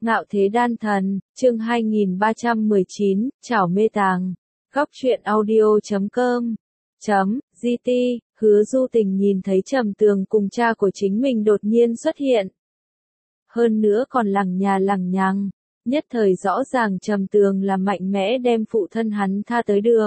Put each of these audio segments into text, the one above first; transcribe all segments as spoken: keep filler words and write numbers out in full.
Ngạo thế đan thần, chương hai nghìn ba trăm mười chín, chảo mê tàng. Góc truyện audio chấm com chấm gt. Hứa Du Tình nhìn thấy Trầm Tường cùng cha của chính mình đột nhiên xuất hiện. Hơn nữa còn lằng nhà lằng nhằng, nhất thời rõ ràng Trầm Tường là mạnh mẽ đem phụ thân hắn tha tới được.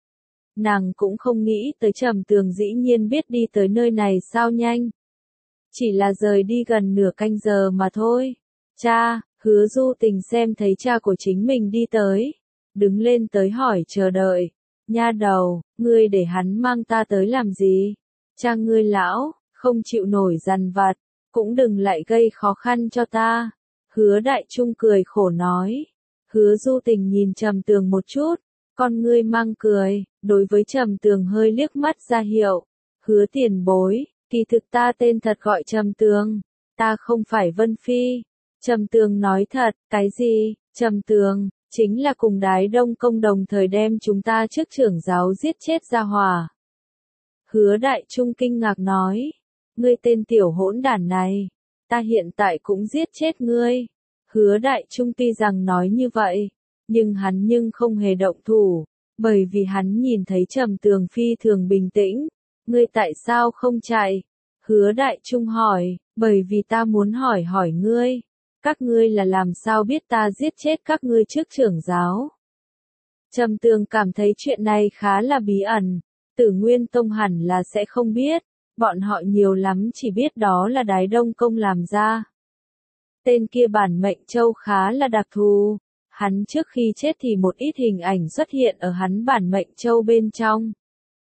Nàng cũng không nghĩ tới Trầm Tường dĩ nhiên biết đi tới nơi này sao nhanh. Chỉ là rời đi gần nửa canh giờ mà thôi. Cha, Hứa Du Tình xem thấy cha của chính mình đi tới, đứng lên tới hỏi chờ đợi. Nha đầu, ngươi để hắn mang ta tới làm gì? Cha ngươi lão, không chịu nổi dằn vặt, cũng đừng lại gây khó khăn cho ta. Hứa Đại Trung cười khổ nói. Hứa Du Tình nhìn Trầm Tường một chút, con ngươi mang cười, đối với Trầm Tường hơi liếc mắt ra hiệu. Hứa tiền bối, kỳ thực ta tên thật gọi Trầm Tường, ta không phải Vân Phi. Trầm Tường nói thật, cái gì? Trầm Tường, chính là cùng Đái Đông Công đồng thời đem chúng ta trước trưởng giáo giết chết ra hỏa. Hứa Đại Trung kinh ngạc nói, ngươi tên tiểu hỗn đản này, ta hiện tại cũng giết chết ngươi. Hứa Đại Trung tuy rằng nói như vậy, nhưng hắn nhưng không hề động thủ, bởi vì hắn nhìn thấy Trầm Tường phi thường bình tĩnh. Ngươi tại sao không chạy? Hứa Đại Trung hỏi, bởi vì ta muốn hỏi hỏi ngươi. Các ngươi là làm sao biết ta giết chết các ngươi trước trưởng giáo? Trầm Tường cảm thấy chuyện này khá là bí ẩn, Tử Nguyên Tông hẳn là sẽ không biết, bọn họ nhiều lắm chỉ biết đó là Đái Đông Công làm ra. Tên kia bản mệnh châu khá là đặc thù, hắn trước khi chết thì một ít hình ảnh xuất hiện ở hắn bản mệnh châu bên trong.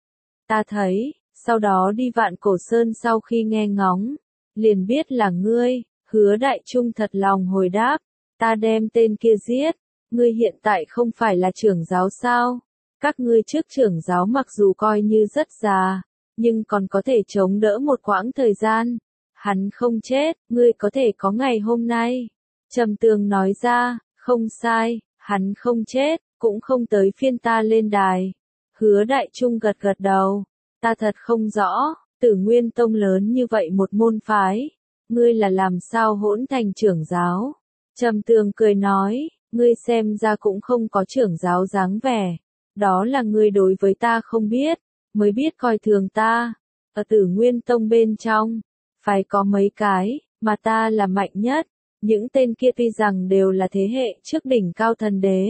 Ta thấy, sau đó đi Vạn Cổ Sơn sau khi nghe ngóng, liền biết là ngươi. Hứa Đại Trung thật lòng hồi đáp, ta đem tên kia giết, ngươi hiện tại không phải là trưởng giáo sao? Các ngươi trước trưởng giáo mặc dù coi như rất già, nhưng còn có thể chống đỡ một quãng thời gian. Hắn không chết, ngươi có thể có ngày hôm nay. Trầm Tường nói ra, không sai, hắn không chết, cũng không tới phiên ta lên đài. Hứa Đại Trung gật gật đầu, ta thật không rõ, Tử Nguyên Tông lớn như vậy một môn phái. Ngươi là làm sao hỗn thành trưởng giáo? Trầm Tường cười nói, ngươi xem ra cũng không có trưởng giáo dáng vẻ. Đó là ngươi đối với ta không biết, mới biết coi thường ta. Ở Tử Nguyên Tông bên trong, phải có mấy cái, mà ta là mạnh nhất. Những tên kia tuy rằng đều là thế hệ trước đỉnh cao thần đế,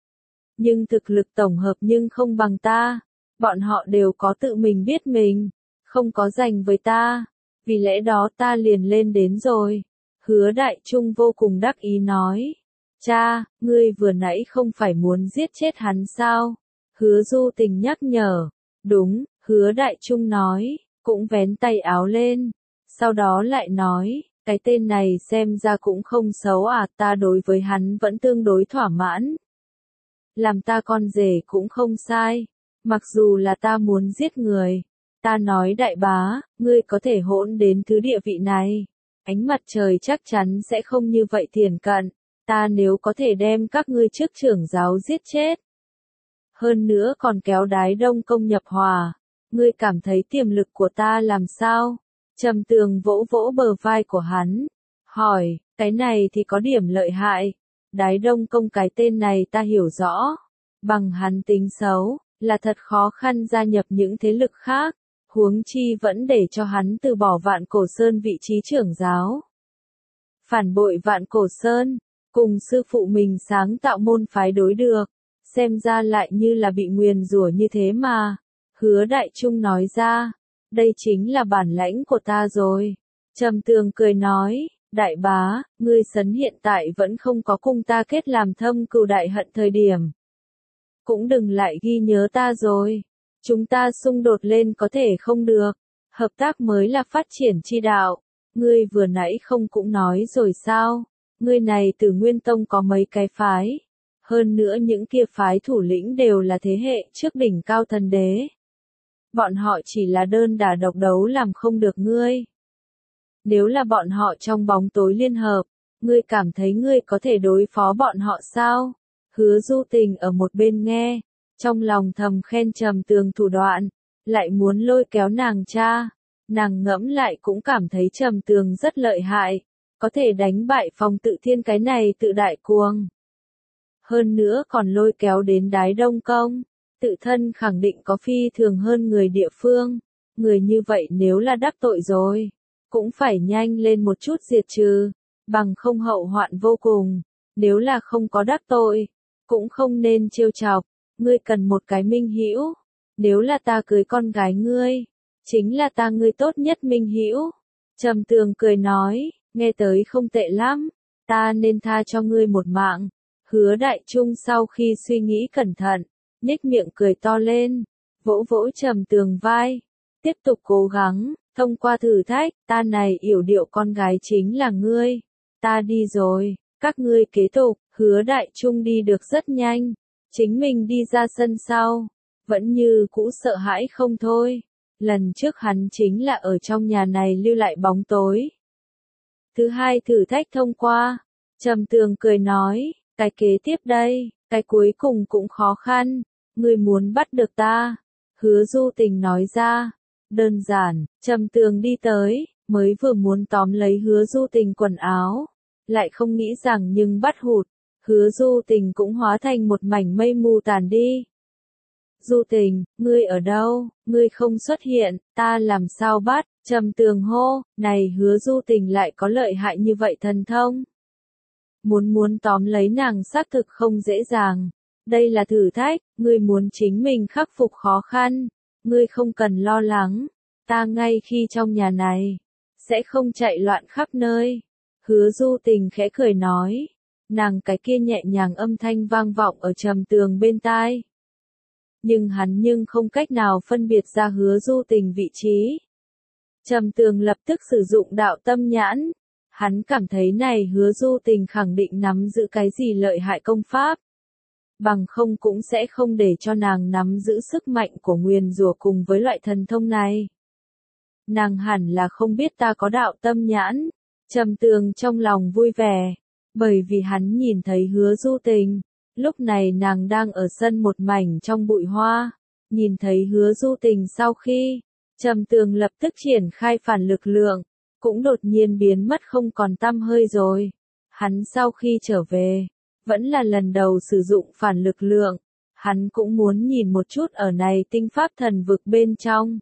nhưng thực lực tổng hợp nhưng không bằng ta. Bọn họ đều có tự mình biết mình, không có giành với ta. Vì lẽ đó ta liền lên đến rồi. Hứa Đại Trung vô cùng đắc ý nói. Cha, ngươi vừa nãy không phải muốn giết chết hắn sao? Hứa Du Tình nhắc nhở. Đúng, Hứa Đại Trung nói, cũng vén tay áo lên. Sau đó lại nói, cái tên này xem ra cũng không xấu à, ta đối với hắn vẫn tương đối thỏa mãn. Làm ta con rể cũng không sai, mặc dù là ta muốn giết người. Ta nói đại bá, ngươi có thể hỗn đến thứ địa vị này, ánh mặt trời chắc chắn sẽ không như vậy thiển cận, ta nếu có thể đem các ngươi trước trưởng giáo giết chết. Hơn nữa còn kéo Đái Đông Công nhập hòa, ngươi cảm thấy tiềm lực của ta làm sao? Trầm Tường vỗ vỗ bờ vai của hắn, hỏi, cái này thì có điểm lợi hại, Đái Đông Công cái tên này ta hiểu rõ, bằng hắn tính xấu, là thật khó khăn gia nhập những thế lực khác. Huống chi vẫn để cho hắn từ bỏ Vạn Cổ Sơn vị trí trưởng giáo. Phản bội Vạn Cổ Sơn, cùng sư phụ mình sáng tạo môn phái đối được, xem ra lại như là bị nguyền rủa như thế mà. Hứa Đại Trung nói ra, đây chính là bản lãnh của ta rồi. Trầm Tường cười nói, đại bá, ngươi sấn hiện tại vẫn không có cùng ta kết làm thâm cừu đại hận thời điểm. Cũng đừng lại ghi nhớ ta rồi. Chúng ta xung đột lên có thể không được, hợp tác mới là phát triển chi đạo. Ngươi vừa nãy không cũng nói rồi sao? Ngươi này Tử Nguyên Tông có mấy cái phái, hơn nữa những kia phái thủ lĩnh đều là thế hệ trước đỉnh cao thần đế. Bọn họ chỉ là đơn đả độc đấu làm không được ngươi. Nếu là bọn họ trong bóng tối liên hợp, ngươi cảm thấy ngươi có thể đối phó bọn họ sao? Hứa Du Tình ở một bên nghe, trong lòng thầm khen Trầm Tường thủ đoạn, lại muốn lôi kéo nàng cha. Nàng ngẫm lại cũng cảm thấy Trầm Tường rất lợi hại, có thể đánh bại Phong Tự Thiên cái này tự đại cuồng. Hơn nữa còn lôi kéo đến Đái Đông Công, tự thân khẳng định có phi thường hơn người địa phương, người như vậy nếu là đắc tội rồi, cũng phải nhanh lên một chút diệt trừ, bằng không hậu hoạn vô cùng, nếu là không có đắc tội, cũng không nên trêu chọc, ngươi cần một cái minh hữu, nếu là ta cưới con gái ngươi, chính là ta ngươi tốt nhất minh hữu. Trầm Tường cười nói, nghe tới không tệ lắm, ta nên tha cho ngươi một mạng. Hứa Đại Trung sau khi suy nghĩ cẩn thận, nhếch miệng cười to lên, vỗ vỗ Trầm Tường vai, tiếp tục cố gắng, thông qua thử thách, ta này yểu điệu con gái chính là ngươi, ta đi rồi, các ngươi kế tục. Hứa Đại Trung đi được rất nhanh, chính mình đi ra sân sau, vẫn như cũ sợ hãi không thôi, lần trước hắn chính là ở trong nhà này lưu lại bóng tối. Thứ hai thử thách thông qua, Trầm Tường cười nói, cái kế tiếp đây, cái cuối cùng cũng khó khăn, ngươi muốn bắt được ta. Hứa Du Tình nói ra, đơn giản, Trầm Tường đi tới, mới vừa muốn tóm lấy Hứa Du Tình quần áo, lại không nghĩ rằng nhưng bắt hụt, Hứa Du Tình cũng hóa thành một mảnh mây mù tàn đi. Du Tình, ngươi ở đâu, ngươi không xuất hiện, ta làm sao bắt? Trầm Tường hô, này Hứa Du Tình lại có lợi hại như vậy thần thông. Muốn muốn tóm lấy nàng xác thực không dễ dàng. Đây là thử thách, ngươi muốn chính mình khắc phục khó khăn. Ngươi không cần lo lắng, ta ngay khi trong nhà này, sẽ không chạy loạn khắp nơi. Hứa Du Tình khẽ cười nói, nàng cái kia nhẹ nhàng âm thanh vang vọng ở Trầm Tường bên tai. Nhưng hắn nhưng không cách nào phân biệt ra Hứa Du Tình vị trí. Trầm Tường lập tức sử dụng đạo tâm nhãn. Hắn cảm thấy này Hứa Du Tình khẳng định nắm giữ cái gì lợi hại công pháp. Bằng không cũng sẽ không để cho nàng nắm giữ sức mạnh của nguyền rủa cùng với loại thần thông này. Nàng hẳn là không biết ta có đạo tâm nhãn. Trầm Tường trong lòng vui vẻ, bởi vì hắn nhìn thấy Hứa Du Tình. Lúc này nàng đang ở sân một mảnh trong bụi hoa, nhìn thấy Hứa Du Tình sau khi, Trầm Tường lập tức triển khai phản lực lượng, cũng đột nhiên biến mất không còn tăm hơi rồi. Hắn sau khi trở về, vẫn là lần đầu sử dụng phản lực lượng, hắn cũng muốn nhìn một chút ở này tinh pháp thần vực bên trong.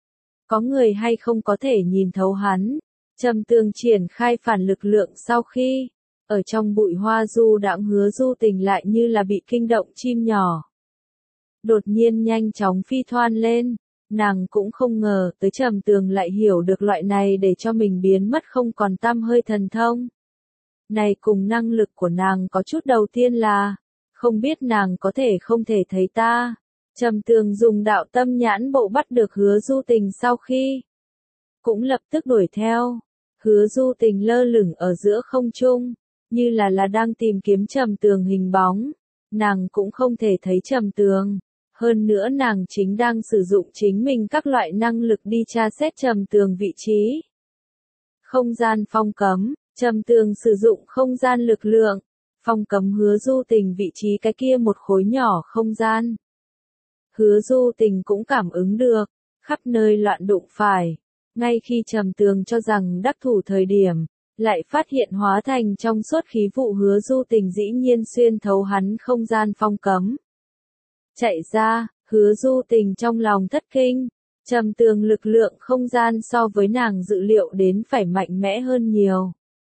Có người hay không có thể nhìn thấu hắn. Trầm Tường triển khai phản lực lượng sau khi, ở trong bụi hoa du đãng Hứa Du Tình lại như là bị kinh động chim nhỏ. Đột nhiên nhanh chóng phi thoan lên, nàng cũng không ngờ tới Trầm Tường lại hiểu được loại này để cho mình biến mất không còn tăm hơi thần thông. Này cùng năng lực của nàng có chút đầu tiên là, không biết nàng có thể không thể thấy ta. Trầm Tường dùng đạo tâm nhãn bộ bắt được Hứa Du Tình sau khi, cũng lập tức đuổi theo. Hứa Du Tình lơ lửng ở giữa không trung, như là là đang tìm kiếm Trầm Tường hình bóng. Nàng cũng không thể thấy Trầm Tường. Hơn nữa nàng chính đang sử dụng chính mình các loại năng lực đi tra xét Trầm Tường vị trí. Không gian phong cấm, Trầm Tường sử dụng không gian lực lượng, phong cấm Hứa Du Tình vị trí cái kia một khối nhỏ không gian. Hứa Du Tình cũng cảm ứng được, khắp nơi loạn đụng phải. Ngay khi Trầm Tường cho rằng đắc thủ thời điểm, lại phát hiện hóa thành trong suốt khí vụ Hứa Du Tình dĩ nhiên xuyên thấu hắn không gian phong cấm. Chạy ra, Hứa Du Tình trong lòng thất kinh, Trầm Tường lực lượng không gian so với nàng dự liệu đến phải mạnh mẽ hơn nhiều.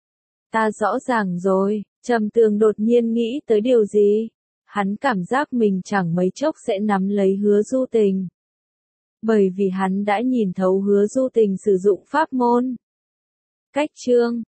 Ta rõ ràng rồi, Trầm Tường đột nhiên nghĩ tới điều gì, hắn cảm giác mình chẳng mấy chốc sẽ nắm lấy Hứa Du Tình. Bởi vì hắn đã nhìn thấu Hứa Du Tình sử dụng pháp môn. Cách chương